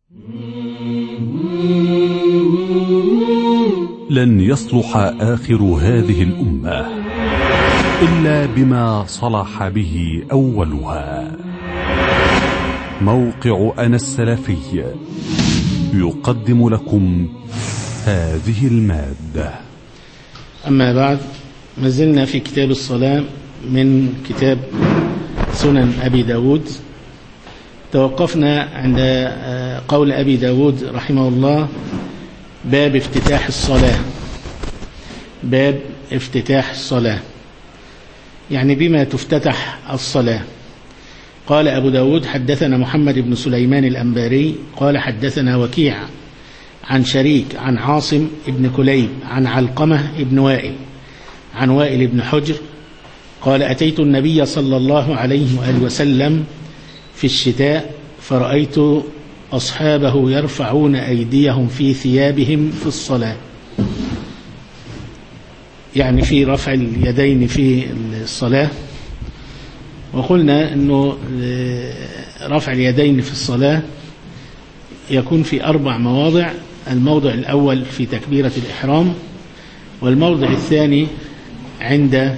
لن يصلح آخر هذه الأمة إلا بما صلح به أولها. موقع أنا السلفي يقدم لكم هذه المادة. أما بعد، ما زلنا في كتاب الصلاة من كتاب سنن أبي داود. توقفنا عند قول أبي داود رحمه الله: باب افتتاح الصلاة. باب افتتاح الصلاة يعني بما تفتتح الصلاة. قال أبو داود: حدثنا محمد بن سليمان الأنباري قال حدثنا وكيع عن شريك عن عاصم بن كليب عن علقمة بن وائل عن وائل بن حجر قال: أتيت النبي صلى الله عليه وآله وسلم في الشتاء فرأيت أصحابه يرفعون أيديهم في ثيابهم في الصلاة، يعني في رفع اليدين في الصلاة. وقلنا أنه رفع اليدين في الصلاة يكون في 4 مواضع: الموضع الأول في تكبيرة الإحرام، والموضع الثاني عند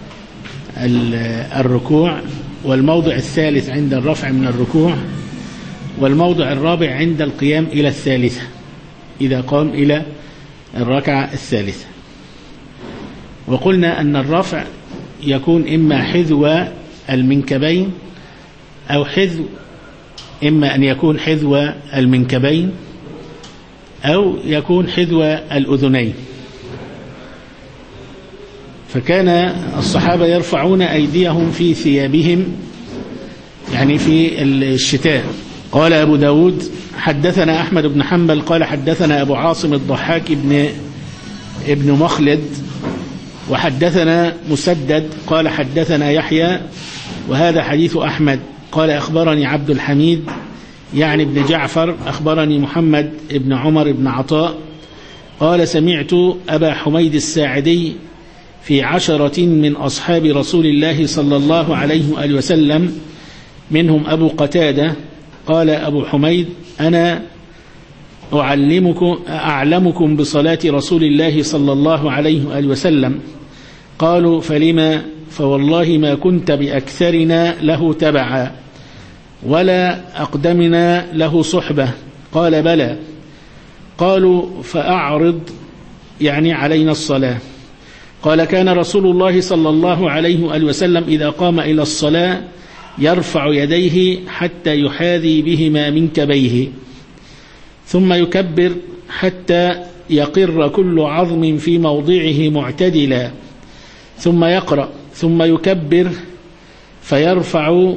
الركوع، والموضع الثالث عند الرفع من الركوع، والموضع الرابع عند القيام إلى الثالثة إذا قام إلى الركعة الثالثة. وقلنا أن الرفع يكون إما حذو المنكبين أو إما أن يكون حذو المنكبين أو يكون حذو الأذنين. فكان الصحابة يرفعون أيديهم في ثيابهم يعني في الشتاء. قال أبو داود: حدثنا أحمد بن حنبل قال حدثنا أبو عاصم الضحاك ابن مخلد وحدثنا مسدد قال حدثنا يحيى وهذا حديث أحمد قال: أخبرني عبد الحميد يعني ابن جعفر أخبرني محمد ابن عمر بن عطاء قال: سمعت أبا حميد الساعدي في 10 من أصحاب رسول الله صلى الله عليه وآله وسلم منهم أبو قتادة قال أبو حميد: أنا أعلمكم بصلاة رسول الله صلى الله عليه وآله وسلم. قالوا: فلما؟ فوالله ما كنت بأكثرنا له تبعا ولا أقدمنا له صحبة. قال: بلى. قالوا: فأعرض يعني علينا الصلاة. قال: كان رسول الله صلى الله عليه وآله وسلم إذا قام إلى الصلاة يرفع يديه حتى يحاذي بهما منكبيه ثم يكبر حتى يقر كل عظم في موضعه معتدلا ثم يقرأ ثم يكبر فيرفع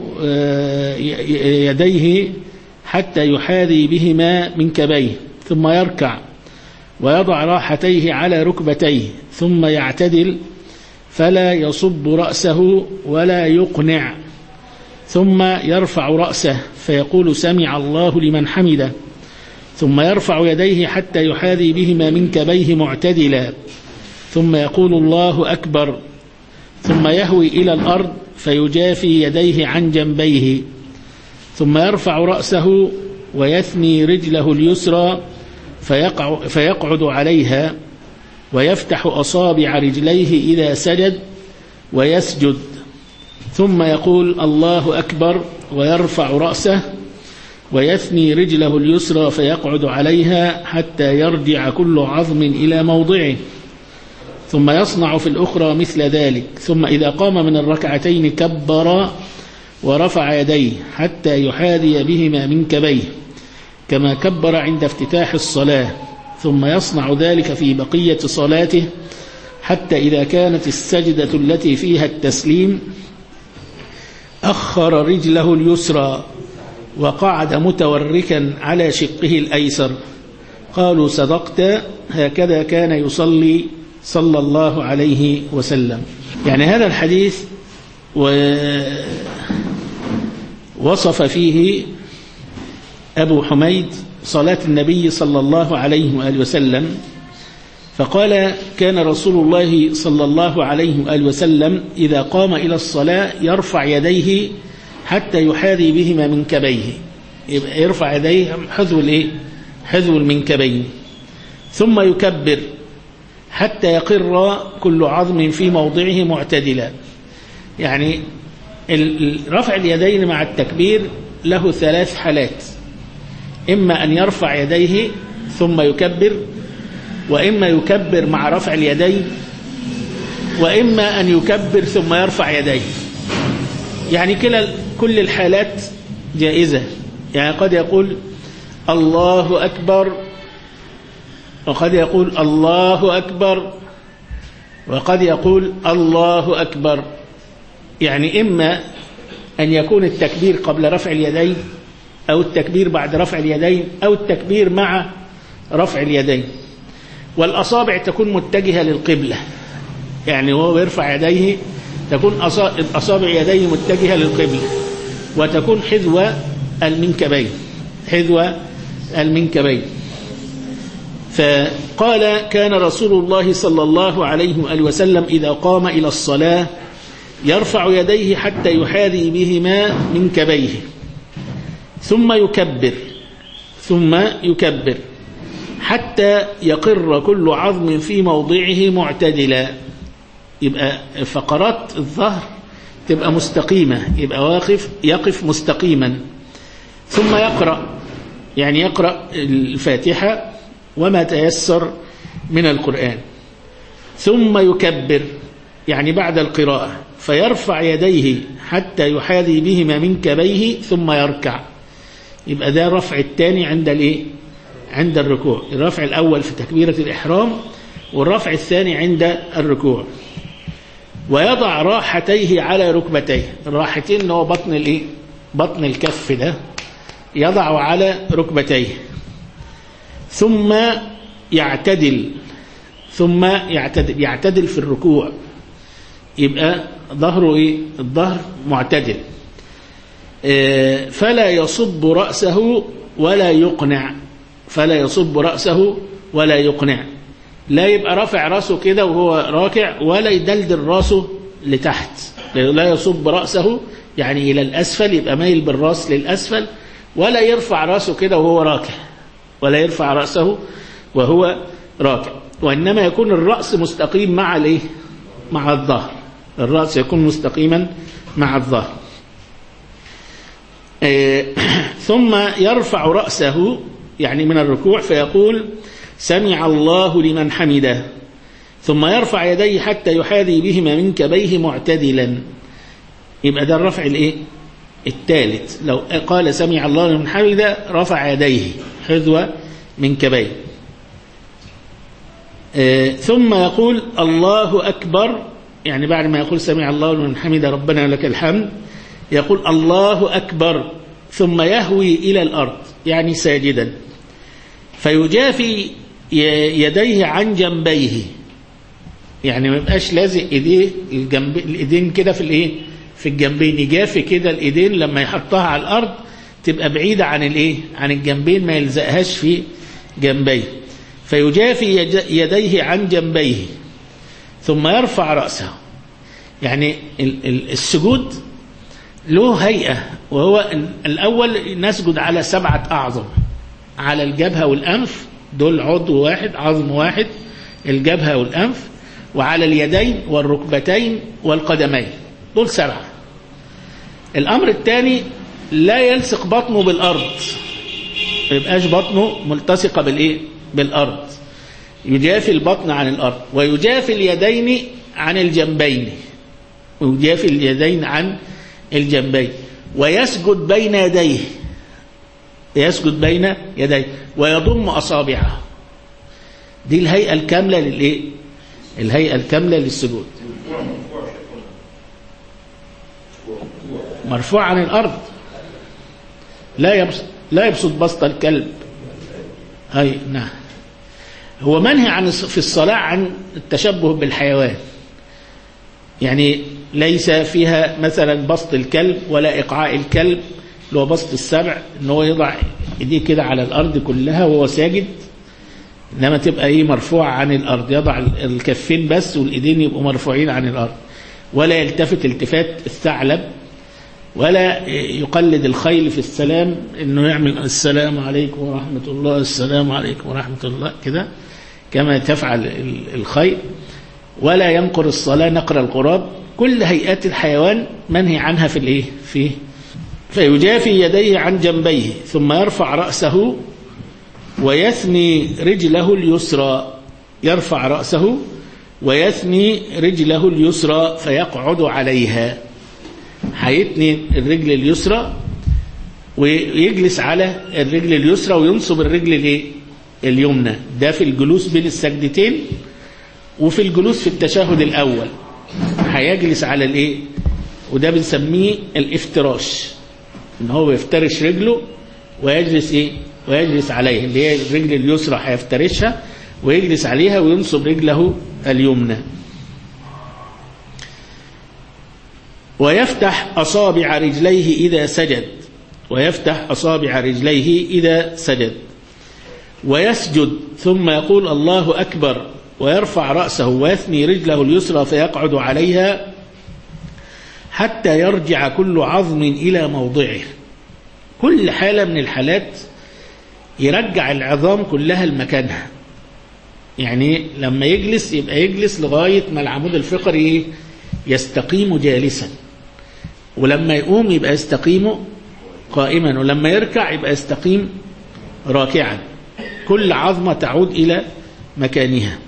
يديه حتى يحاذي بهما منكبيه ثم يركع ويضع راحتيه على ركبتيه ثم يعتدل فلا يصب رأسه ولا يقنع ثم يرفع رأسه فيقول: سمع الله لمن حمده، ثم يرفع يديه حتى يحاذي بهما منكبيه معتدلا ثم يقول: الله أكبر، ثم يهوي إلى الأرض فيجافي يديه عن جنبيه ثم يرفع رأسه ويثني رجله اليسرى فيقعد عليها ويفتح أصابع رجليه إذا سجد ويسجد ثم يقول: الله أكبر، ويرفع رأسه ويثني رجله اليسرى فيقعد عليها حتى يرجع كل عظم إلى موضعه ثم يصنع في الأخرى مثل ذلك. ثم إذا قام من الركعتين كبر ورفع يديه حتى يحاذي بهما منكبيه كما كبر عند افتتاح الصلاة، ثم يصنع ذلك في بقية صلاته حتى إذا كانت السجدة التي فيها التسليم أخر رجله اليسرى وقعد متوركا على شقه الأيسر. قالوا: صدقت، هكذا كان يصلي صلى الله عليه وسلم. يعني هذا الحديث وصف فيه أبو حميد صلاة النبي صلى الله عليه وآله وسلم، فقال: كان رسول الله صلى الله عليه وآله وسلم إذا قام إلى الصلاة يرفع يديه حتى يحاذي بهما منكبيه. يبقى يرفع يديه حذو الايه؟ حذو المنكبين. ثم يكبر حتى يقر كل عظم في موضعه معتدلا. يعني رفع اليدين مع التكبير له 3 حالات: إما أن يرفع يديه ثم يكبر، وإما يكبر مع رفع اليدين، وإما أن يكبر ثم يرفع يديه. يعني كل الحالات جائزة. يعني قد يقول الله أكبر، وقد يقول الله أكبر، وقد يقول الله أكبر. يعني إما أن يكون التكبير قبل رفع اليدين، أو التكبير بعد رفع اليدين، أو التكبير مع رفع اليدين. والأصابع تكون متجهة للقبلة، يعني وهو يرفع يديه تكون أصابع يديه متجهة للقبلة، وتكون حذو المنكبين، حذو المنكبين. فقال: كان رسول الله صلى الله عليه وآله وسلم إذا قام إلى الصلاة يرفع يديه حتى يحاذي بهما منكبيه، ثم يكبر حتى يقر كل عظم في موضعه معتدلا. يبقى فقرات الظهر تبقى مستقيمة، يبقى يقف مستقيما. ثم يقرأ الفاتحة وما تيسر من القرآن. ثم يكبر يعني بعد القراءة، فيرفع يديه حتى يحاذي بهما منكبيه ثم يركع. يبقى ده الرفع الثاني عند الركوع. الرفع الأول في تكبيرة الإحرام، والرفع الثاني عند الركوع. ويضع راحتيه على ركبتيه. الراحتين اللي هو بطن الكف ده يضع على ركبتيه. ثم يعتدل في الركوع. يبقى ظهره الظهر معتدل. فلا يصب رأسه ولا يقنع. لا يبقى رافع رأسه كده وهو راكع، ولا يدلدل رأسه لتحت. لا يصب رأسه يعني إلى الأسفل، يبقى مايل بالرأس للأسفل. ولا يرفع رأسه كده وهو راكع، وإنما يكون الرأس مستقيم مع الظهر. الرأس يكون مستقيما مع الظهر. ثم يرفع رأسه يعني من الركوع فيقول: سمع الله لمن حمده. ثم يرفع يديه حتى يحاذي بهما منكبيه معتدلا. يبقى ده الرفع الثالث. لو قال سمع الله لمن حمده رفع يديه حذو منكبيه. ثم يقول الله أكبر، يعني بعد ما يقول سمع الله لمن حمده ربنا لك الحمد، يقول الله أكبر، ثم يهوي إلى الأرض يعني ساجدا، فيجافي يديه عن جنبيه. يعني ما يبقاش لازق ايديه الايدين كده في الجنبين. يجافي كده الايدين لما يحطها على الأرض تبقى بعيدة عن الجنبين، ما يلزقهاش في جنبيه. فيجافي يديه عن جنبيه ثم يرفع رأسه. يعني السجود له هيئة، وهو الأول نسجد على 7 أعظم، على الجبهة والأنف، دول عضو واحد، عظم واحد، الجبهة والأنف، وعلى اليدين والركبتين والقدمين، دول 7. الأمر الثاني لا يلصق بطنه بالأرض، ما يبقاش بطنه ملتصقة بالأرض. يجافي البطن عن الأرض، ويجافي اليدين عن الجنبين، ويسجد بين يديه، ويضم أصابعه. دي الهيئة الكاملة للسجود. مرفوع عن الأرض، لا يبسط بسط الكلب. نعم. هو منهي في الصلاة عن التشبه بالحيوان، يعني ليس فيها مثلا بسط الكلب ولا إقعاء الكلب اللي هو بسط السبع، ان هو يضع ايديه كده على الأرض كلها وهو ساجد، إنما تبقى مرفوعة عن الأرض، يضع الكفين بس والإيدين يبقوا مرفوعين عن الأرض. ولا يلتفت التفات الثعلب ولا يقلد الخيل في السلام انه يعمل السلام عليكم ورحمة الله السلام عليكم ورحمة الله كده كما تفعل الخيل، ولا ينقر الصلاة نقر الغراب. كل هيئات الحيوان منهي عنها في الايه فيه. فيجافي يديه عن جنبيه ثم يرفع رأسه ويثني رجله اليسرى، يرفع رأسه ويثني رجله اليسرى فيقعد عليها. هيتني الرجل اليسرى ويجلس على الرجل اليسرى وينصب الرجل اليمنى. ده في الجلوس بين السجدتين. وفي الجلوس في التشهد الأول هيجلس على الايه، وده بنسميه الافتراش، ان هو يفترش رجله ويجلس ايه، ويجلس عليها، اللي هي الرجل اليسرى هيفترشها ويجلس عليها وينصب رجله اليمنى. ويفتح أصابع رجليه إذا سجد، ويفتح أصابع رجليه إذا سجد. ويسجد ثم يقول الله أكبر ويرفع رأسه ويثني رجله اليسرى فيقعد عليها حتى يرجع كل عظم إلى موضعه. كل حالة من الحالات يرجع العظام كلها لمكانها. يعني لما يجلس يبقى يجلس لغاية ما العمود الفقري يستقيم جالسا، ولما يقوم يبقى يستقيم قائما، ولما يركع يبقى يستقيم راكعا. كل عظمة تعود إلى مكانها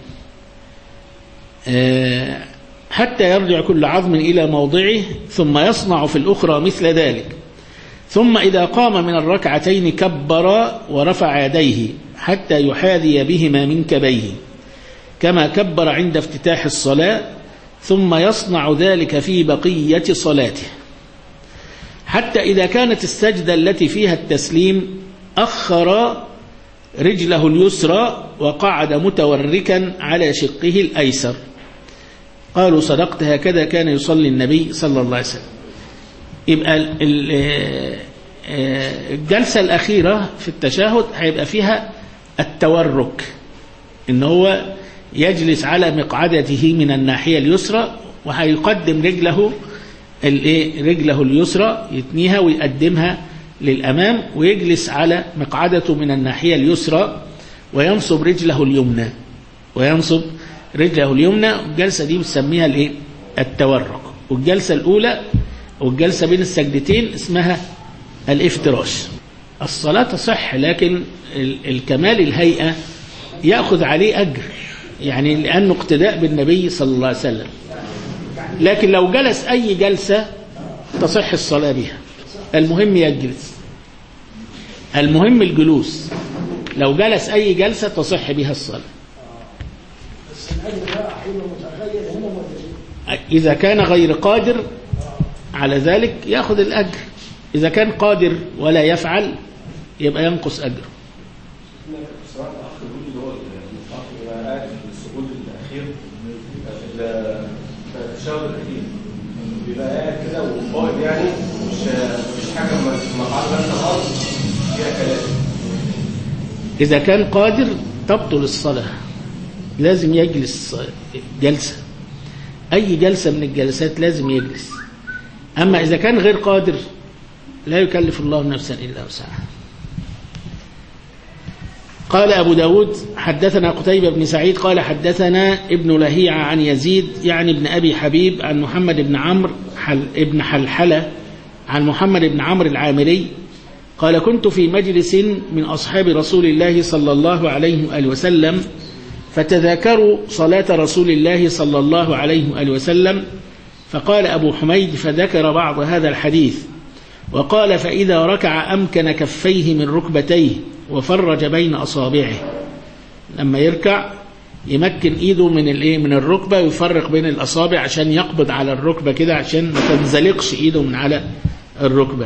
حتى يرجع كل عظم إلى موضعه، ثم يصنع في الأخرى مثل ذلك. ثم إذا قام من الركعتين كبر ورفع يديه حتى يحاذي بهما منكبيه كما كبر عند افتتاح الصلاة، ثم يصنع ذلك في بقية صلاته حتى إذا كانت السجدة التي فيها التسليم أخر رجله اليسرى وقعد متوركا على شقه الأيسر. قالوا صدقت، هكذا كان يصلي النبي صلى الله عليه وسلم. يبقى الجلسة الأخيرة في التشهد هيبقى فيها التورك، إن هو يجلس على مقعدته من الناحية اليسرى وهيقدم رجله اليسرى يتنيها ويقدمها للأمام، ويجلس على مقعدته من الناحية اليسرى وينصب رجله اليمنى، وينصب رجله اليمنى. الجلسة دي بنسميها التورك. والجلسة الأولى والجلسة بين السجدتين اسمها الافتراش. الصلاة تصح، لكن الكمال الهيئة يأخذ عليه أجر، يعني لأنه اقتداء بالنبي صلى الله عليه وسلم. لكن لو جلس أي جلسة تصح الصلاة بها. المهم يجلس، المهم الجلوس. لو جلس أي جلسة تصح بها الصلاة. إذا كان غير قادر على ذلك يأخذ الأجر، إذا كان قادر ولا يفعل يبقى ينقص أجره. التشهد الأخير بيبقى قاعد كده وقائد، يعني مش حاجة مقعد بس الأرض فيها كلام. إذا كان قادر تبطل الصلاة، لازم يجلس جلسة، أي جلسة من الجلسات لازم يجلس. أما إذا كان غير قادر لا يكلف الله نفسا إلا وسعها. قال أبو داود حدثنا قتيبة بن سعيد قال حدثنا ابن لهيعة عن يزيد يعني ابن أبي حبيب عن محمد بن عمرو ابن حلحلة عن محمد بن عمرو العامري قال كنت في مجلس من أصحاب رسول الله صلى الله عليه وآله وسلم فتذاكروا صلاة رسول الله صلى الله عليه وآله وسلم، فقال أبو حميد فذكر بعض هذا الحديث وقال فإذا ركع أمكن كفيه من ركبتيه وفرج بين أصابعه. لما يركع يمكن إيده من الركبة ويفرق بين الأصابع عشان يقبض على الركبة كده عشان ما تنزلقش إيده من على الركبة.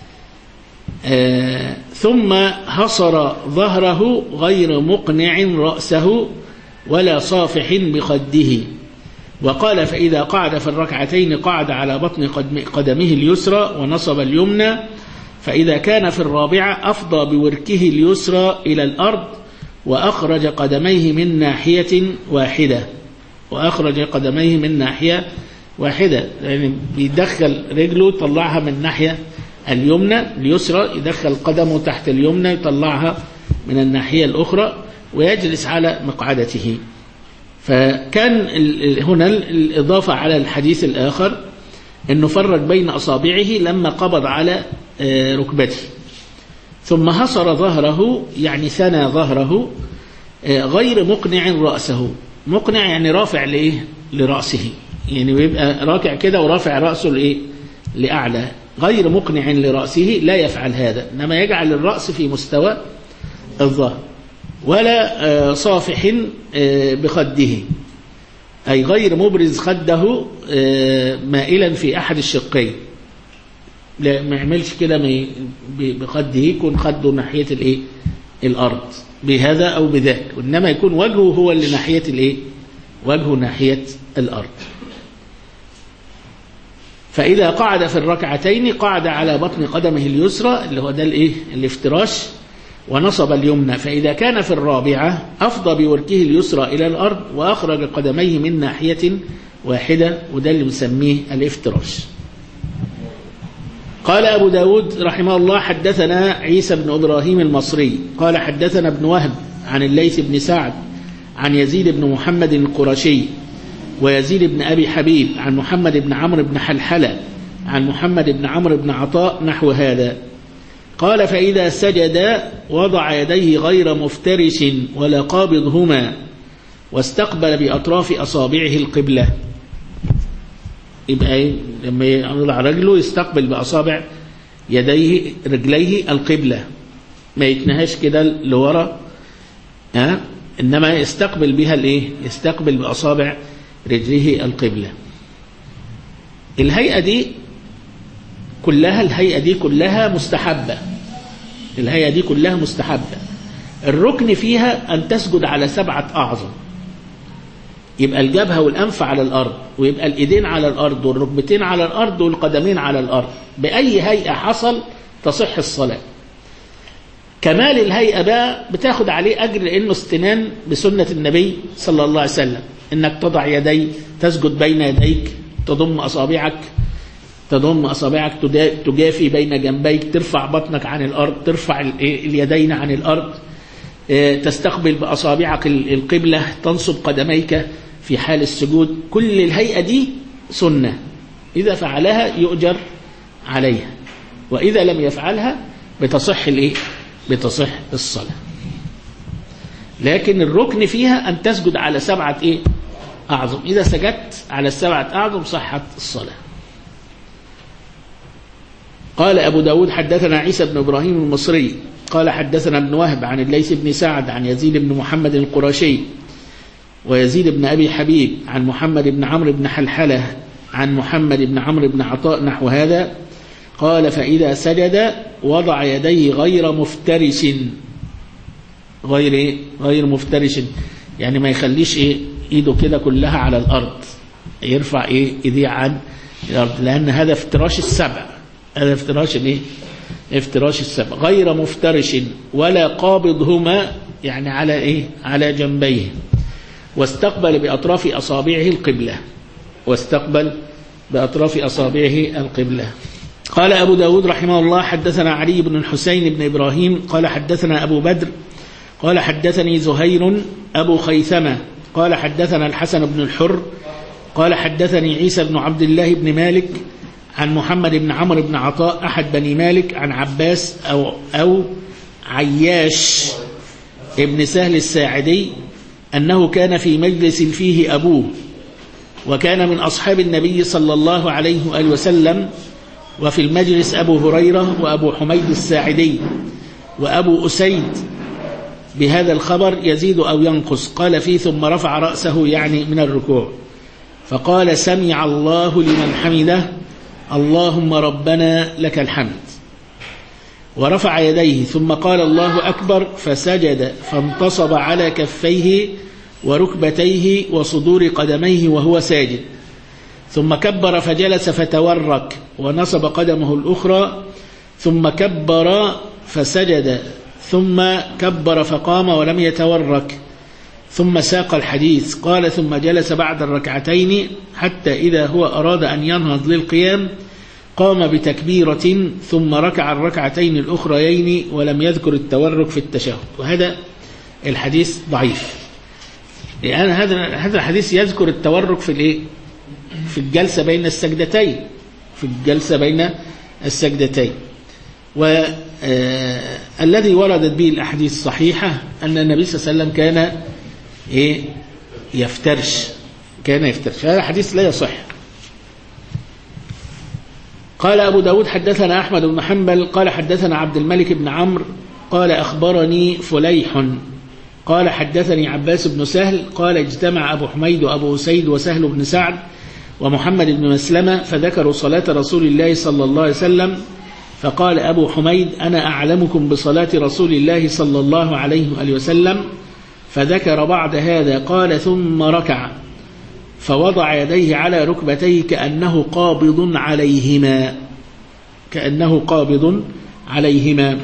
ثم حصر ظهره غير مقنع رأسه ولا صافح بخده. وقال فإذا قعد في الركعتين قعد على بطن قدمه اليسرى ونصب اليمنى، فإذا كان في الرابعة أفضى بوركه اليسرى إلى الأرض وأخرج قدميه من ناحية واحدة، وأخرج قدميه من ناحية واحدة، يعني بيدخل رجله يطلعها من الناحية اليسرى، يدخل قدمه تحت اليمنى يطلعها من الناحية الأخرى، ويجلس على مقعدته. فكان هنا الإضافة على الحديث الآخر أنه فرق بين أصابعه لما قبض على ركبته، ثم هصر ظهره، يعني ثنى ظهره، غير مقنع رأسه. مقنع يعني رافع لرأسه، يعني بيبقى راكع كده ورافع رأسه لأعلى، غير مقنع لرأسه لا يفعل هذا، إنما يجعل الرأس في مستوى الظهر، ولا صافح بخده، أي غير مبرز خده مائلا في أحد الشقين، لا ما يعملش كده بخده، يكون خده ناحية الأرض بهذا أو بذاك، وإنما يكون وجهه هو اللي ناحية وجهه ناحية الأرض. فإذا قعد في الركعتين قعد على بطن قدمه اليسرى، اللي هو ده الافتراش، ونصب اليمنى. فإذا كان في الرابعة أفضى بوركه اليسرى إلى الأرض وأخرج قدميه من ناحية واحدة، وده اللي مسميه الافتراش. قال أبو داود رحمه الله: حدثنا عيسى بن إبراهيم المصري قال حدثنا ابن وهب عن الليث بن سعد عن يزيد بن محمد القرشي ويزيد بن أبي حبيب عن محمد بن عمرو بن حلحلة عن محمد بن عمرو بن عطاء نحو هذا. قال: فإذا سجد وضع يديه غير مفترش ولا قابضهما، واستقبل بأطراف أصابعه القبلة. يبقى لما يضع رجله يستقبل بأصابع يديه رجليه القبلة، ما يتنهاش كده لورا، إنما يستقبل بها يستقبل بأصابع رجله القبلة. الهيئة دي كلها مستحبة. الهيئة دي كلها مستحبة. الركن فيها أن تسجد على 7 أعظم، يبقى الجبهة والأنف على الأرض، ويبقى الإيدين على الأرض والركبتين على الأرض والقدمين على الأرض. بأي هيئة حصل تصح الصلاة. كمال الهيئة بقى بتاخد عليه أجر، لأنه استنان بسنة النبي صلى الله عليه وسلم، إنك تضع يدي، تسجد بين يديك، تضم أصابعك تجافي بين جنبيك، ترفع بطنك عن الأرض، ترفع اليدين عن الأرض، تستقبل بأصابعك القبلة، تنصب قدميك في حال السجود. كل الهيئة دي سنة، إذا فعلها يؤجر عليها، وإذا لم يفعلها بتصح الصلاة. لكن الركن فيها أن تسجد على 7 أعظم. إذا سجدت على 7 أعظم صحت الصلاة. قال أبو داود: حدثنا عيسى بن إبراهيم المصري قال حدثنا ابن وهب عن الليث بن سعد عن يزيد بن محمد القرشي ويزيد بن أبي حبيب عن محمد بن عمرو بن حلحلة عن محمد بن عمرو بن عطاء نحو هذا. قال: فإذا سجد وضع يديه غير مفترش، يعني ما يخليش ايده كده كلها على الأرض، يرفع ايديه عن الأرض، لأن هذا افتراش السبع، هذا افتراش السبع. غير مفترش ولا قابضهما، يعني على جنبيه. واستقبل بأطراف أصابعه القبلة. قال أبو داود رحمه الله: حدثنا علي بن الحسين بن إبراهيم قال حدثنا أبو بدر قال حدثني زهير أبو خيثمة قال حدثنا الحسن بن الحر قال حدثني عيسى بن عبد الله بن مالك عن محمد بن عمرو بن عطاء أحد بني مالك عن عباس أو عياش ابن سهل الساعدي أنه كان في مجلس فيه أبوه، وكان من أصحاب النبي صلى الله عليه وآله وسلم، وفي المجلس أبو هريرة وأبو حميد الساعدي وأبو أسيد بهذا الخبر يزيد أو ينقص. قال فيه: ثم رفع رأسه، يعني من الركوع، فقال: سمع الله لمن حمده، اللهم ربنا لك الحمد. ورفع يديه ثم قال: الله أكبر، فسجد فانتصب على كفيه وركبتيه وصدور قدميه وهو ساجد، ثم كبر فجلس فتورك ونصب قدمه الأخرى، ثم كبر فسجد، ثم كبر فقام ولم يتورك، ثم ساق الحديث قال ثم جلس بعد الركعتين حتى إذا هو أراد أن ينهض للقيام قام بتكبيرة ثم ركع الركعتين الأخريين ولم يذكر التورك في التشهد. وهذا الحديث ضعيف، لأن هذا الحديث يذكر التورك في الجلسة بين السجدتين، والذي وردت به الأحاديث الصحيحة أن النبي صلى الله عليه وسلم كان يفترش. هذا الحديث لا يصح. قال أبو داود حدثنا أحمد بن حنبل قال حدثنا عبد الملك بن عمرو قال أخبرني فليح قال حدثني عباس بن سهل قال اجتمع أبو حميد وأبو أسيد وسهل بن سعد ومحمد بن مسلمة فذكروا صلاة رسول الله صلى الله عليه وسلم، فقال أبو حميد أنا أعلمكم بصلاة رسول الله صلى الله عليه وآله وسلم، فذكر بعد هذا قال ثم ركع فوضع يديه على ركبتيه كأنه قابض عليهما.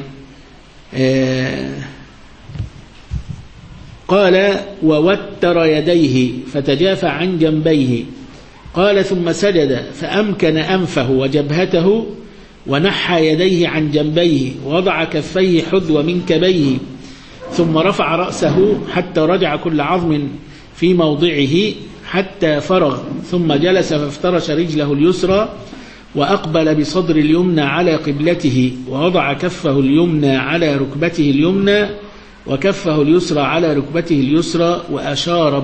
قال ووتر يديه فتجافى عن جنبيه. قال ثم سجد فأمكن أنفه وجبهته ونحى يديه عن جنبيه ووضع كفيه حذو منكبيه ثم رفع رأسه حتى رجع كل عظم في موضعه حتى فرغ ثم جلس فافترش رجله اليسرى وأقبل بصدر اليمنى على قبلته ووضع كفه اليمنى على ركبته اليمنى وكفه اليسرى على ركبته اليسرى وأشار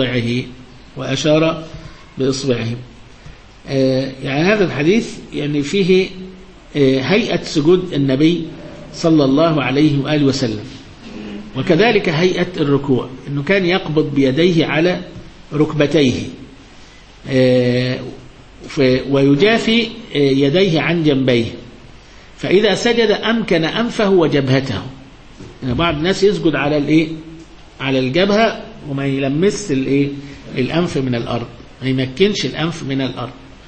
بإصبعه. يعني هذا الحديث يعني فيه هيئة سجود النبي صلى الله عليه وآله وسلم، وكذلك هيئة الركوع، أنه كان يقبض بيديه على ركبتيه ويجافي يديه عن جنبيه، فإذا سجد أمكن أنفه وجبهته. يعني بعض الناس يسجد على الجبهة وما يلمس الأنف من الأرض، ما يمكنش الأنف من الأرض.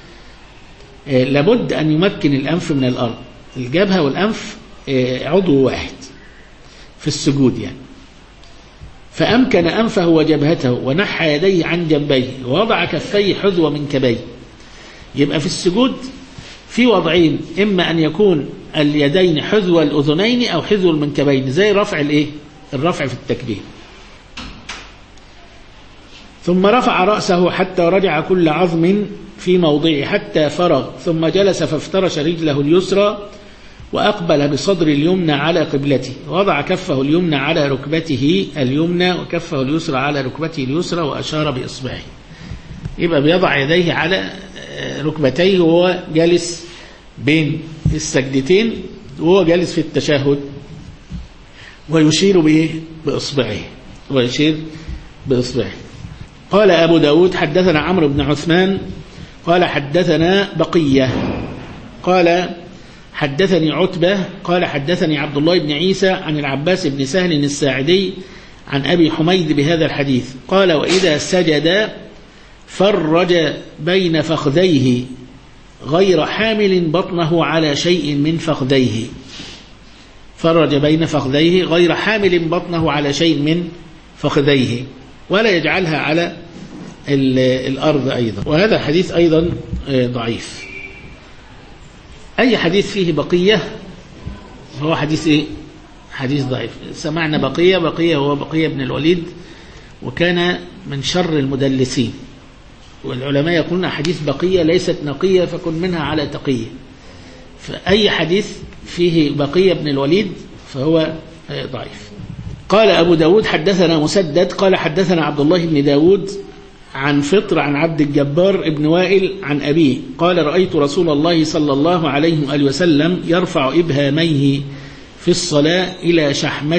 لابد أن يمكن الأنف من الأرض. الجبهة والأنف عضو واحد في السجود يعني. فأمكن أنفه وجبهته ونحى يديه عن جنبيه ووضع كفيه حذو منكبيه. يبقى في السجود في وضعين، إما أن يكون اليدين حذو الأذنين أو حذو المنكبين، زي الرفع في التكبير. ثم رفع رأسه حتى رجع كل عظم في موضعه حتى فرغ ثم جلس فافترش رجله اليسرى وأقبل بصدر اليمنى على قبلته ووضع كفه اليمنى على ركبته اليمنى وكفه اليسرى على ركبته اليسرى وأشار بإصبعه. يبقى بيضع يديه على ركبتيه وهو جالس بين السجدتين وهو جالس في التشهد ويشير بإصبعه. قال أبو داود حدثنا عمرو بن عثمان قال حدثنا بقية قال حدثني عتبة قال حدثني عبد الله بن عيسى عن العباس بن سهل الساعدي عن أبي حميد بهذا الحديث قال وإذا سجد فرج بين فخذيه غير حامل بطنه على شيء من فخذيه. فرج بين فخذيه غير حامل بطنه على شيء من فخذيه ولا يجعلها على الأرض أيضا. وهذا الحديث أيضا ضعيف. أي حديث فيه بقية هو حديث حديث ضعيف. سمعنا بقية هو بقية بن الوليد وكان من شر المدلسين، والعلماء يقولون حديث بقية ليست نقية فكن منها على تقية. فأي حديث فيه بقية بن الوليد فهو ضعيف. قال أبو داود حدثنا مسدد قال حدثنا عبد الله بن داود عن فطر عن عبد الجبار ابن وائل عن أبيه قال رأيت رسول الله صلى الله عليه وآله وسلم يرفع إبهاميه في الصلاة إلى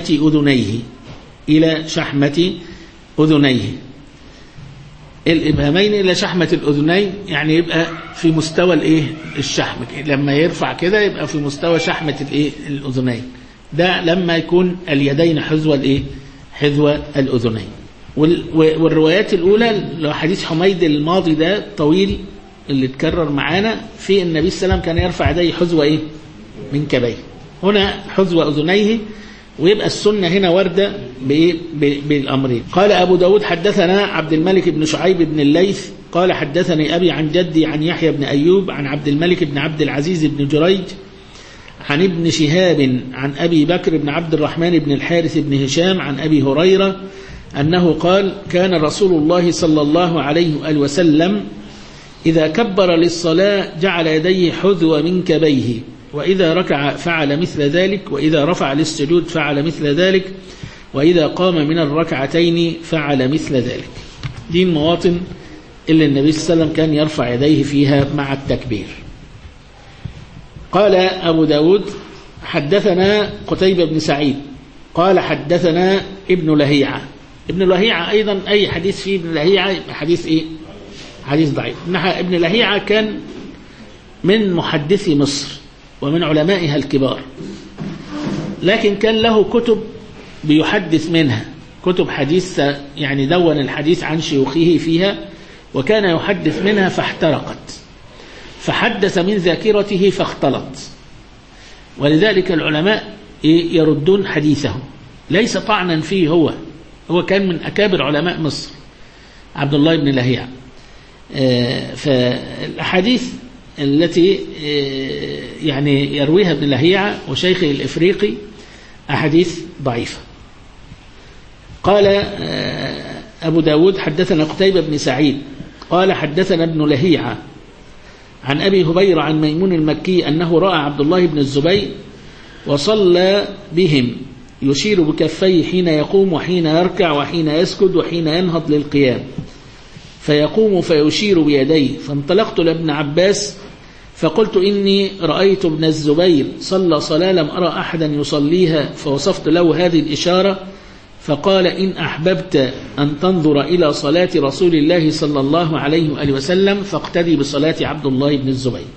شحمة أذنيه. الإبهامين إلى شحمة الأذنين يعني يبقى في مستوى الشحم، لما يرفع كده يبقى في مستوى شحمة الأذنين. ده لما يكون اليدين حذو الأذنين. والروايات الأولى لو حديث حميد الماضي ده طويل اللي اتكرر معانا في النبي صلى الله عليه وسلم كان يرفع يديه حذو منكبيه. هنا حذو أذنيه ويبقى السنة هنا واردة بالأمرين. قال أبو داود حدثنا عبد الملك بن شعيب بن الليث قال حدثني أبي عن جدي عن يحيى بن أيوب عن عبد الملك بن عبد العزيز بن جريج عن ابن شهاب عن أبي بكر بن عبد الرحمن بن الحارث بن هشام عن أبي هريرة أنه قال كان رسول الله صلى الله عليه وآله وسلم إذا كبر للصلاة جعل يديه حذو منكبيه، وإذا ركع فعل مثل ذلك، وإذا رفع للسجود فعل مثل ذلك، وإذا قام من الركعتين فعل مثل ذلك. دي المواطن اللي النبي صلى الله عليه وسلم كان يرفع يديه فيها مع التكبير. قال أبو داود حدثنا قتيبة بن سعيد قال حدثنا ابن لهيعة. ابن لهيعة أيضا أي حديث فيه ابن لهيعة يبقى حديث إيه؟ حديث ضعيف. ابن لهيعة كان من محدثي مصر ومن علمائها الكبار، لكن كان له كتب بيحدث منها، كتب حديثة يعني دون الحديث عن شيوخه فيها، وكان يحدث منها فاحترقت، فحدث من ذاكرته فاختلط، ولذلك العلماء يردون حديثه ليس طعنا فيه. هو كان من أكابر علماء مصر عبد الله بن لهيعة. فالأحاديث التي يعني يرويها ابن لهيعة وشيخه الإفريقي أحاديث ضعيفة. قال أبو داود حدثنا قتيبة بن سعيد قال حدثنا ابن لهيعة عن أبي هبيرة عن ميمون المكي أنه رأى عبد الله بن الزبير وصلى بهم يشير بكفيه حين يقوم وحين يركع وحين يسجد وحين ينهض للقيام، فيقوم فيشير بيديه. فانطلقت لابن عباس فقلت إني رأيت ابن الزبير صلى صلاة لم أرى أحدا يصليها، فوصفت له هذه الإشارة، فقال إن أحببت أن تنظر إلى صلاة رسول الله صلى الله عليه وآله وسلم فاقتدي بصلاة عبد الله بن الزبير.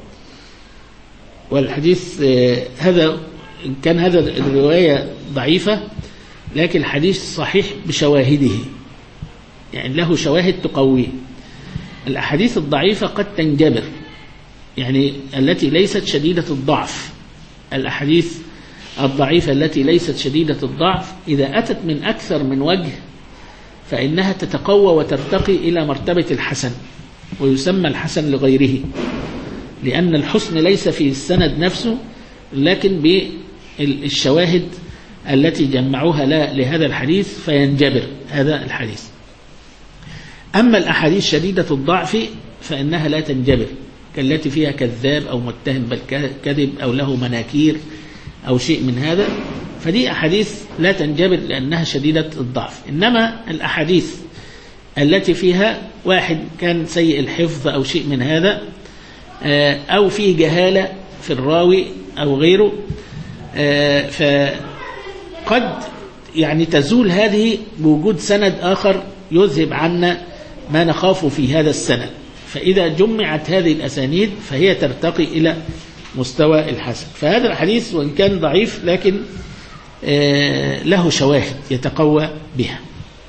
والحديث هذا كان هذا الرواية ضعيفة، لكن الحديث صحيح بشواهده، يعني له شواهد تقويه. الأحاديث الضعيفة قد تنجبر، يعني التي ليست شديدة الضعف. الأحاديث الضعيفة التي ليست شديدة الضعف إذا أتت من أكثر من وجه فإنها تتقوى وترتقي إلى مرتبة الحسن، ويسمى الحسن لغيره، لأن الحسن ليس في السند نفسه لكن بالشواهد التي جمعوها لهذا الحديث فينجبر هذا الحديث. أما الأحاديث شديدة الضعف فإنها لا تنجبر، كالتي فيها كذاب أو متهم بالكذب أو له مناكير أو شيء من هذا، فدي أحاديث لا تنجبر لأنها شديدة الضعف. إنما الأحاديث التي فيها واحد كان سيء الحفظ أو شيء من هذا، أو فيه جهالة في الراوي أو غيره، فقد يعني تزول هذه بوجود سند آخر يذهب عنا ما نخاف في هذا السند. فإذا جمعت هذه الأسانيد فهي ترتقي إلى مستوى الحسن. فهذا الحديث وإن كان ضعيف لكن له شواهد يتقوى بها.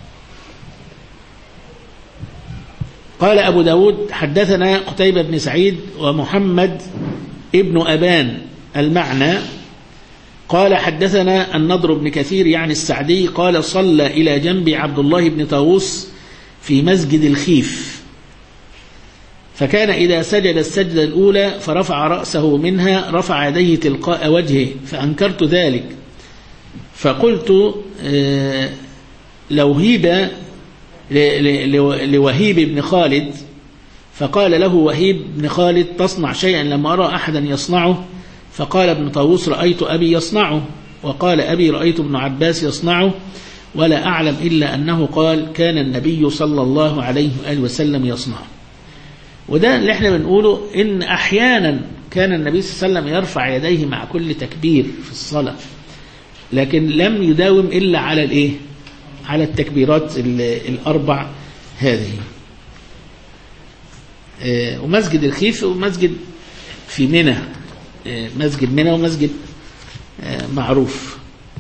قال أبو داود حدثنا قتيبة بن سعيد ومحمد ابن أبان المعنى قال حدثنا النضر بن كثير يعني السعدي قال صلى إلى جنب عبد الله بن طاووس في مسجد الخيف، فكان إذا سجد السجدة الأولى فرفع رأسه منها رفع يديه تلقاء وجهه، فأنكرت ذلك فقلت لو هيب لوهيب بن خالد، فقال له وهيب بن خالد تصنع شيئا لم أرى أحدا يصنعه، فقال ابن طاووس رأيت أبي يصنعه، وقال أبي رأيت ابن عباس يصنعه، ولا أعلم إلا أنه قال كان النبي صلى الله عليه وآله وسلم يصنعه. وده اللي احنا بنقوله، إن أحيانا كان النبي صلى الله عليه وسلم يرفع يديه مع كل تكبير في الصلاة، لكن لم يداوم إلا على الإيه؟ على التكبيرات الأربع هذه. ومسجد الخيف ومسجد في منى، مسجد منى ومسجد معروف.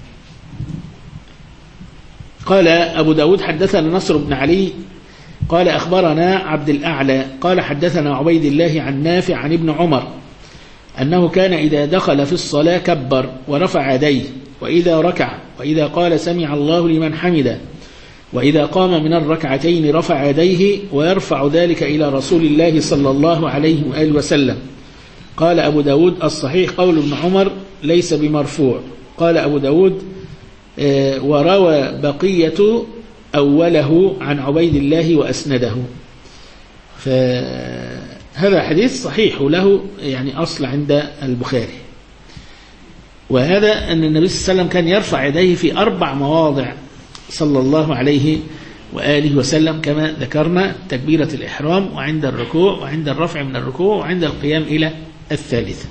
قال أبو داود حدثنا نصر بن علي قال أخبرنا عبد الأعلى قال حدثنا عبيد الله عن نافع عن ابن عمر أنه كان إذا دخل في الصلاة كبر ورفع يديه وإذا ركع وإذا قال سمع الله لمن حمده وإذا قام من الركعتين رفع يديه ويرفع ذلك إلى رسول الله صلى الله عليه وآله وسلم. قال أبو داود الصحيح قول ابن عمر ليس بمرفوع. قال أبو داود وروى بقية أوله عن عبيد الله وأسنده. فهذا حديث صحيح له يعني أصل عند البخاري. وهذا أن النبي صلى الله عليه وسلم كان يرفع يديه في 4 مواضع صلى الله عليه وآله وسلم كما ذكرنا: تكبيرة الإحرام وعند الركوع وعند الرفع من الركوع وعند القيام إلى الثالثة.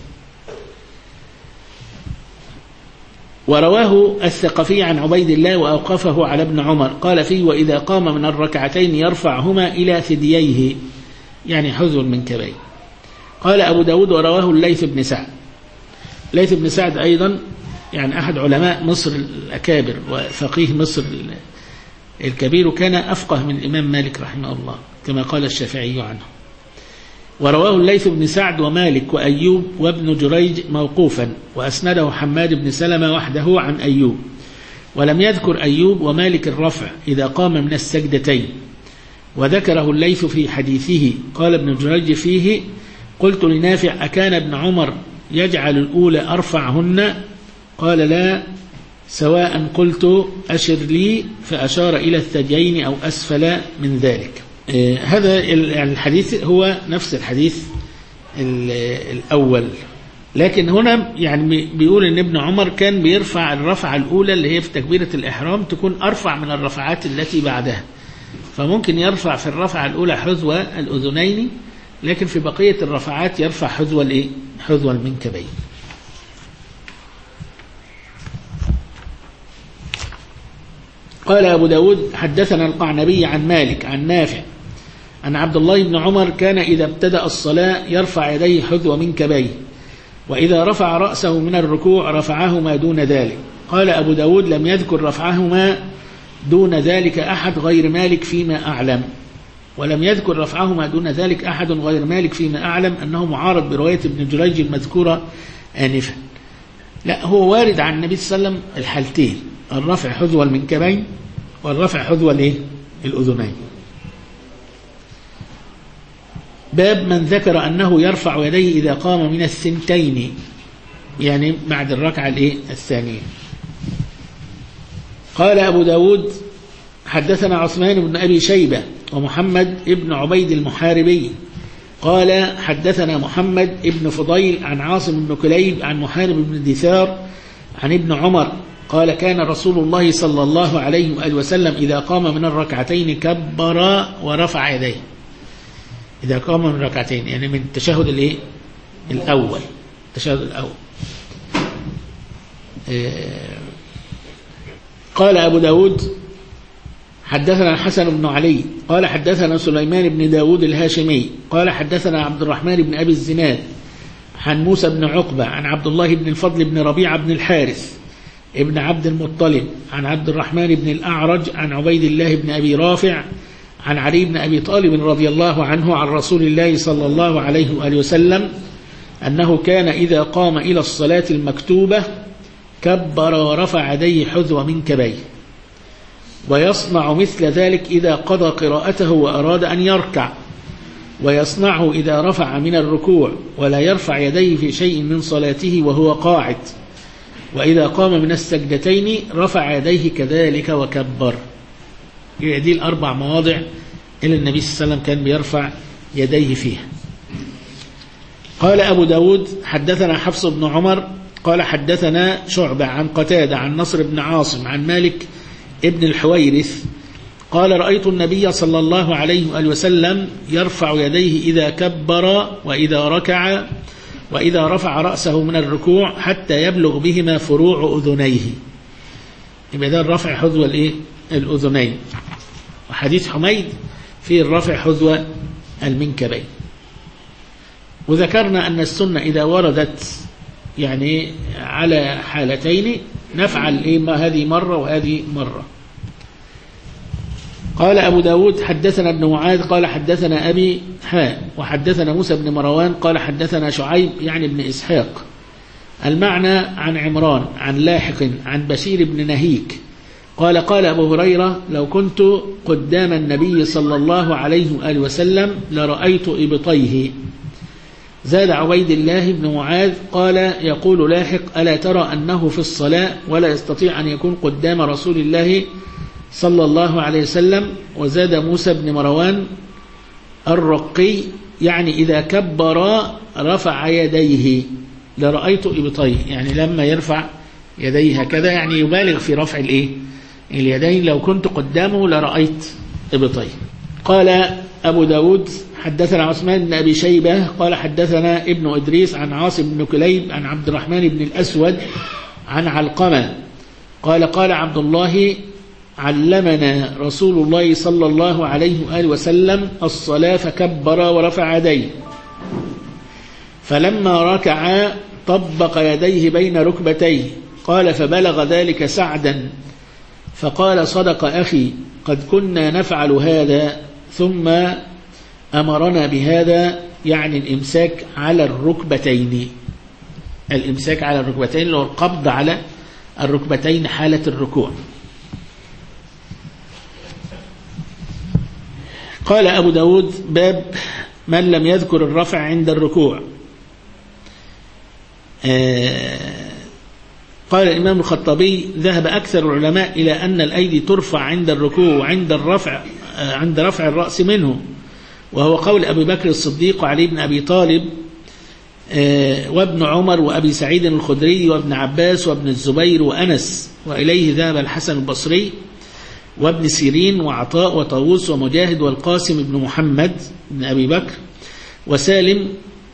ورواه الثقفي عن عبيد الله وأوقفه على ابن عمر قال فيه: وإذا قام من الركعتين يرفعهما إلى ثدييه يعني حذو المنكبين. قال أبو داود ورواه الليث بن سعد. الليث بن سعد أيضا يعني أحد علماء مصر الأكابر وفقيه مصر الكبير، وكان أفقه من الإمام مالك رحمه الله كما قال الشافعي عنه. ورواه الليث بن سعد ومالك وأيوب وابن جريج موقوفا، وأسنده حماد بن سلمة وحده عن أيوب، ولم يذكر أيوب ومالك الرفع إذا قام من السجدتين، وذكره الليث في حديثه. قال ابن جريج فيه: قلت لنافع: أكان ابن عمر يجعل الأولى أرفعهن؟ قال: لا، سواء قلت أشر لي، فأشار إلى الثديين أو أسفل من ذلك. هذا الحديث هو نفس الحديث الأول، لكن هنا يعني بيقول إن ابن عمر كان بيرفع الرفعة الأولى اللي هي في تكبيرة الإحرام تكون أرفع من الرفعات التي بعدها، فممكن يرفع في الرفعة الأولى حذو الأذنين، لكن في بقية الرفعات يرفع حذو المنكبين. قال أبو داود: حدثنا القعنبي عن مالك عن نافع أن عبد الله بن عمر كان إذا ابتدأ الصلاة يرفع يديه حذو منكبيه، وإذا رفع رأسه من الركوع رفعهما دون ذلك. قال أبو داود: لم يذكر رفعهما دون ذلك أحد غير مالك فيما أعلم، ولم يذكر رفعهما دون ذلك أحد غير مالك فيما أعلم، أنه معارض برواية ابن جريج المذكورة آنفا. لا، هو وارد عن النبي صلى الله عليه وسلم الحالتين: الرفع حذو المنكبين والرفع حذو الأذنين. باب من ذكر أنه يرفع يديه إذا قام من الثنتين، يعني بعد الركعة الثانية. قال أبو داود: حدثنا عثمان بن أبي شيبة ومحمد ابن عبيد المحاربي قال حدثنا محمد ابن فضيل عن عاصم بن كليب عن محارب بن دثار عن ابن عمر قال: كان رسول الله صلى الله عليه وآله وسلم إذا قام من الركعتين كبر ورفع يديه. إذا قام من الركعتين يعني من التشهد الأول. قال أبو داود: حدثنا الحسن بن علي قال حدثنا سليمان بن داود الهاشمي قال حدثنا عبد الرحمن بن أبي الزناد عن موسى بن عقبة عن عبد الله بن الفضل بن ربيعة بن الحارث ابن عبد المطلب عن عبد الرحمن بن الأعرج عن عبيد الله بن أبي رافع عن علي بن أبي طالب رضي الله عنه عن رسول الله صلى الله عليه وآله وسلم أنه كان إذا قام إلى الصلاة المكتوبة كبر ورفع يديه حذو منكبيه، ويصنع مثل ذلك إذا قضى قراءته وأراد أن يركع، ويصنعه إذا رفع من الركوع، ولا يرفع يديه في شيء من صلاته وهو قاعد، وإذا قام من السجدتين رفع يديه كذلك وكبر. دي الأربع مواضع اللي النبي صلى الله عليه وسلم كان بيرفع يديه فيها. قال أبو داود: حدثنا حفص بن عمر قال حدثنا شعبة عن قتادة عن نصر بن عاصم عن مالك ابن الحويرث قال: رأيت النبي صلى الله عليه وآله وسلم يرفع يديه إذا كبر وإذا ركع وإذا رفع رأسه من الركوع حتى يبلغ بهما فروع أذنيه. يبقى ده الرفع حذو الأذنين. وحديث حميد فيه الرفع حذو المنكبين. وذكرنا أن السنة إذا وردت يعني على حالتين نفعل هذه مرة وهذه مرة. قال أبو داود: حدثنا ابن معاذ قال حدثنا أبي وحدثنا موسى بن مروان قال حدثنا شعيب يعني ابن إسحاق المعنى عن عمران عن لاحق عن بشير بن نهيك قال قال أبو هريرة لو كنت قدام النبي صلى الله عليه وآله وسلم لرأيت إبطيه. زاد عبيد الله بن معاذ قال يقول لاحق ألا ترى أنه في الصلاة ولا يستطيع أن يكون قدام رسول الله صلى الله عليه وسلم. وزاد موسى بن مروان الرقي يعني إذا كبر رفع يديه لرأيت إبطيه، يعني لما يرفع يديه هكذا يعني يبالغ في رفع اليدين، لو كنت قدامه لرأيت إبطيه. قال أبو داود حدثنا عثمان بن أبي شيبة قال حدثنا ابن إدريس عن عاصم بن كليب عن عبد الرحمن بن الأسود عن علقمة قال قال عبد الله علمنا رسول الله صلى الله عليه وآله وسلم الصلاة فكبر ورفع يديه، فلما ركع طبق يديه بين ركبتيه. قال فبلغ ذلك سعدا فقال صدق أخي قد كنا نفعل هذا ثم أمرنا بهذا، يعني الإمساك على الركبتين، الإمساك على الركبتين اللي هو القبض على الركبتين حالة الركوع. قال أبو داود باب من لم يذكر الرفع عند الركوع. قال الإمام الخطابي ذهب أكثر العلماء إلى أن الأيدي ترفع عند الركوع وعند الرفع عند رفع الرأس منه، وهو قول أبي بكر الصديق وعلي بن أبي طالب وابن عمر وأبي سعيد الخدري وابن عباس وابن الزبير وأنس، وإليه ذهب الحسن البصري وابن سيرين وعطاء وطاووس ومجاهد والقاسم بن محمد بن أبي بكر وسالم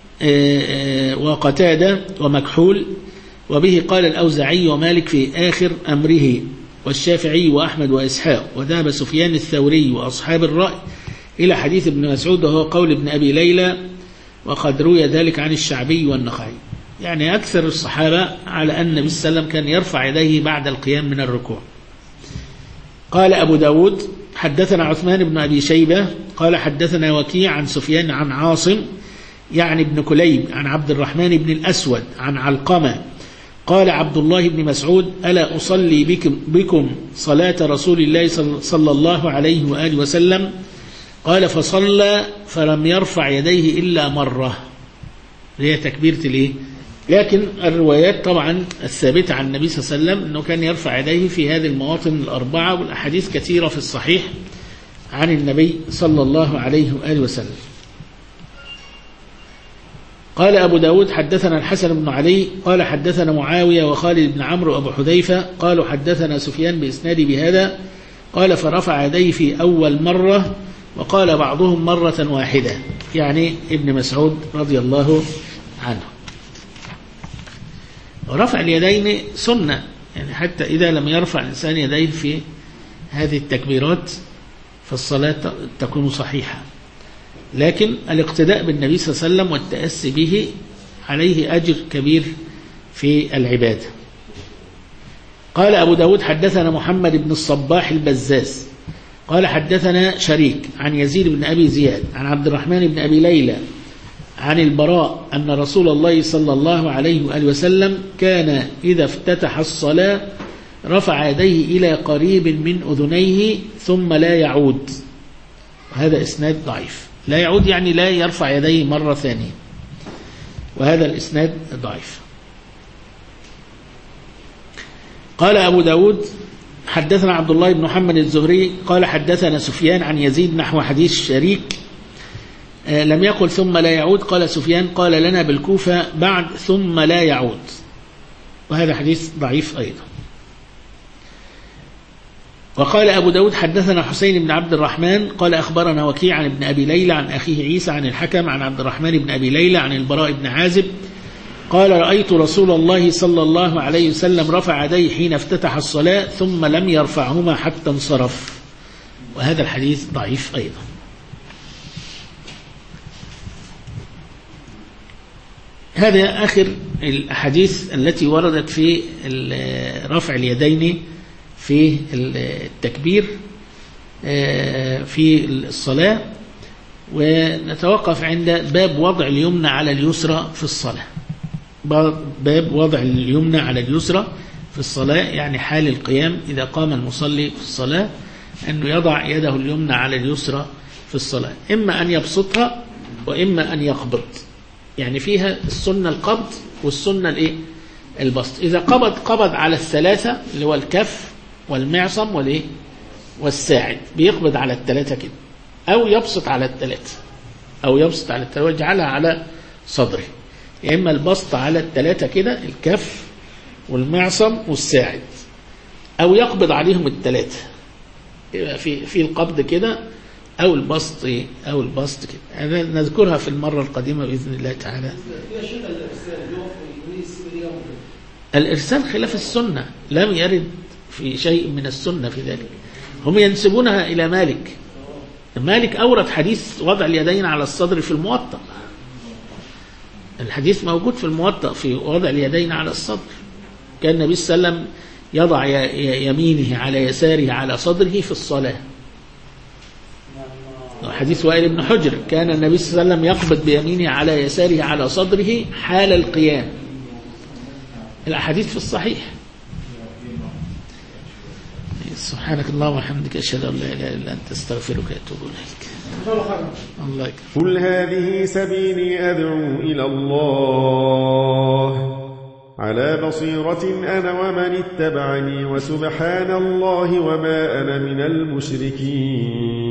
وقتادة ومكحول. وبه قال الأوزاعي ومالك في آخر أمره والشافعي وأحمد وإسحاق. وذهب سفيان الثوري وأصحاب الرأي إلى حديث ابن مسعود وهو قول ابن أبي ليلى، وقد روي ذلك عن الشعبي والنخعي. يعني أكثر الصحابة على أن النبي صلى الله عليه وسلم كان يرفع يديه بعد القيام من الركوع. قال أبو داود حدثنا عثمان بن أبي شيبة قال حدثنا وكيع عن سفيان عن عاصم يعني ابن كليب عن عبد الرحمن بن الأسود عن علقمة قال عبد الله بن مسعود ألا أصلي بكم صلاة رسول الله صلى الله عليه وآله وسلم؟ قال فصلى فلم يرفع يديه إلا مرة، هي تكبيرة لكن الروايات طبعا الثابتة عن النبي صلى الله عليه وسلم أنه كان يرفع يديه في هذه المواطن الأربعة، والأحاديث كثيرة في الصحيح عن النبي صلى الله عليه وآله وسلم. قال أبو داود حدثنا الحسن بن علي قال حدثنا معاوية وخالد بن عمرو أبو حذيفة قالوا حدثنا سفيان بإسناد بهذا قال فرفع يديه في أول مرة، وقال بعضهم مرة واحدة، يعني ابن مسعود رضي الله عنه. ورفع اليدين سنة، يعني حتى إذا لم يرفع الإنسان يديه في هذه التكبيرات فالصلاة تكون صحيحة، لكن الاقتداء بالنبي صلى الله عليه وسلم والتأسي به عليه أجر كبير في العبادة. قال أبو داود حدثنا محمد بن الصباح البزاز قال حدثنا شريك عن يزيد بن أبي زياد عن عبد الرحمن بن أبي ليلى عن البراء أن رسول الله صلى الله عليه وآله وسلم كان إذا افتتح الصلاة رفع يديه إلى قريب من أذنيه ثم لا يعود. هذا إسناد ضعيف، لا يعود يعني لا يرفع يديه مرة ثانية، وهذا الإسناد ضعيف. قال أبو داود حدثنا عبد الله بن محمد الزهري قال حدثنا سفيان عن يزيد نحو حديث شريك لم يقل ثم لا يعود، قال سفيان قال لنا بالكوفة بعد ثم لا يعود، وهذا حديث ضعيف أيضا. وقال أبو داود حدثنا حسين بن عبد الرحمن قال أخبرنا وكيع عن ابن أبي ليلى عن أخيه عيسى عن الحكم عن عبد الرحمن بن أبي ليلى عن البراء بن عازب قال رأيت رسول الله صلى الله عليه وسلم رفع يديه حين افتتح الصلاة ثم لم يرفعهما حتى انصرف، وهذا الحديث ضعيف أيضا. هذا آخر الأحاديث التي وردت في رفع اليدين في التكبير في الصلاة، ونتوقف عند باب وضع اليمنى على اليسرى في الصلاة. باب وضع اليمنى على اليسرى في الصلاة، يعني حال القيام إذا قام المصلي في الصلاة أنه يضع يده اليمنى على اليسرى في الصلاة، إما أن يبسطها وإما أن يقبض. يعني فيها السنة القبض والسنة البسط. إذا قبض على الثلاثة اللي هو الكف والمعصم والساعد، بيقبض على الثلاثة كده، أو يبسط على الثلاثة ويجعلها على صدره. يا إما البسط على الثلاثة كده، الكف والمعصم والساعد، أو يقبض عليهم الثلاثة، يبقى في القبض كده أو البسط كده. نذكرها في المرة القادمة بإذن الله تعالى. الإرسال خلاف السنة، لم يرد في شيء من السنة في ذلك. هم ينسبونها إلى مالك أورد حديث وضع اليدين على الصدر في الموطأ. الحديث موجود في الموطأ في وضع اليدين على الصدر. كان النبي صلى الله عليه وسلم يضع يمينه على يساره على صدره في الصلاة. حديث وائل بن حجر، كان النبي صلى الله عليه وسلم يقبض بيمينه على يساره على صدره حال القيام. الأحاديث في الصحيح. سبحانك اللهم وبحمدك، أشهد أن لا إله إلا أنت، أستغفرك وأتوب إليك. الله يكرمك. قل هذه سبيلي أدعو إلى الله على بصيرة أنا ومن اتبعني، وسبحان الله وما أنا من المشركين.